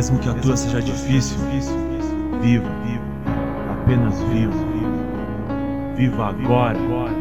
Mesmo que a tua seja difícil, viva, apenas viva, viva agora.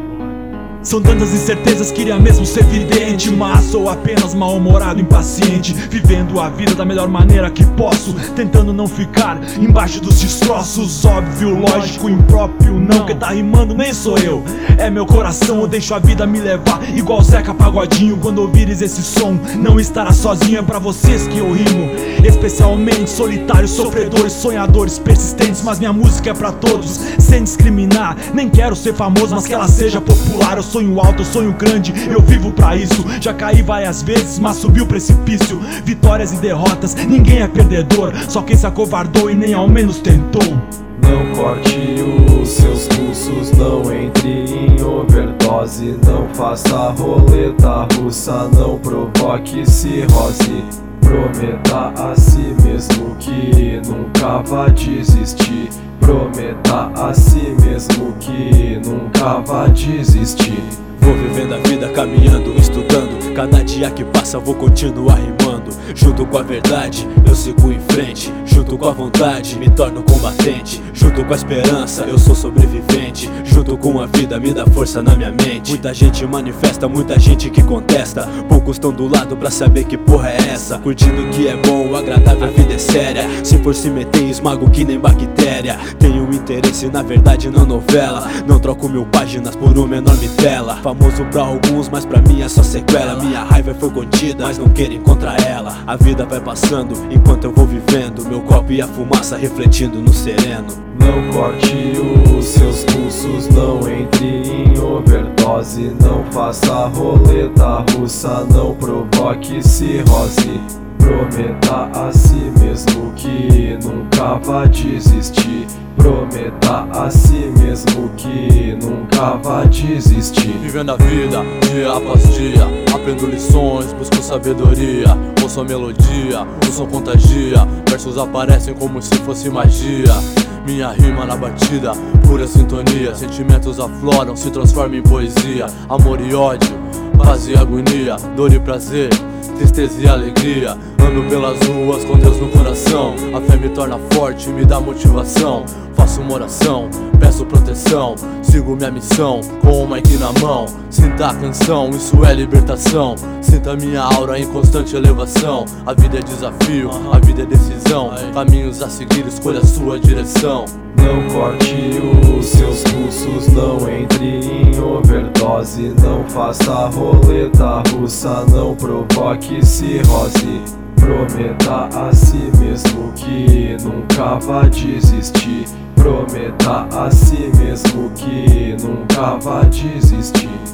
São tantas incertezas, queria mesmo ser vidente, mas sou apenas mal-humorado, impaciente, vivendo a vida da melhor maneira que posso, tentando não ficar embaixo dos destroços. Óbvio, lógico, impróprio não, quem tá rimando nem sou eu, é meu coração. Eu deixo a vida me levar, igual Zeca Pagodinho. Quando ouvires esse som, não estará sozinho, é pra vocês que eu rimo, especialmente solitários, sofredores, sonhadores, persistentes. Mas minha música é pra todos, sem discriminar. Nem quero ser famoso, mas que ela seja popular. Eu sonho alto, eu sonho grande, eu vivo pra isso. Já caí várias vezes, mas subi o precipício. Vitórias e derrotas, ninguém é perdedor, só quem se acovardou e nem ao menos tentou. Não corte os seus pulsos, não entre em overdose. Não faça roleta russa, não provoque cirrose. Prometa a si mesmo que nunca vai desistir. Prometa a si mesmo que nunca vai desistir. Vou vivendo a vida, caminhando, estudando. Cada dia que passa vou continuar rimando. Junto com a verdade, eu sigo em frente. Junto com a vontade, me torno combatente. Junto com a esperança, eu sou sobrevivente. Junto com a vida, me dá força na minha mente. Muita gente manifesta, muita gente que contesta. Poucos estão do lado pra saber que porra é essa. Curtindo o que é bom, agradável, a vida é séria. Se for se meter, esmago que nem bactéria. Tenho interesse, na verdade, na novela. Não troco mil páginas por uma enorme tela. Famoso pra alguns, mas pra mim é só sequela. Minha raiva foi contida, mas não quero encontrar ela. A vida vai passando, enquanto eu vou vivendo. Meu copo e a fumaça refletindo no sereno. Não corte os seus pulsos, não entre em overdose. Não faça roleta russa, não provoque cirrose. Prometa a si mesmo que nunca vai desistir. Prometa a si mesmo que nunca vai desistir. Vivendo a vida, dia após dia, aprendo lições, busco sabedoria. Ouço a melodia, o som contagia. Versos aparecem como se fosse magia. Minha rima na batida, pura sintonia. Sentimentos afloram, se transformam em poesia. Amor e ódio, paz e agonia, dor e prazer, tristeza e alegria. Ando pelas ruas com Deus no coração. A fé me torna forte, me dá motivação. Faço uma oração, peço proteção. Sigo minha missão, com o mic na mão. Sinta a canção, isso é libertação. Sinta minha aura em constante elevação. A vida é desafio, a vida é decisão. Caminhos a seguir, escolha a sua direção. Não corte os seus pulsos, não entre em overdose. Não faça roleta russa, não provoque cirrose. Prometa a si mesmo que nunca vai desistir. Prometa a si mesmo que nunca vai desistir.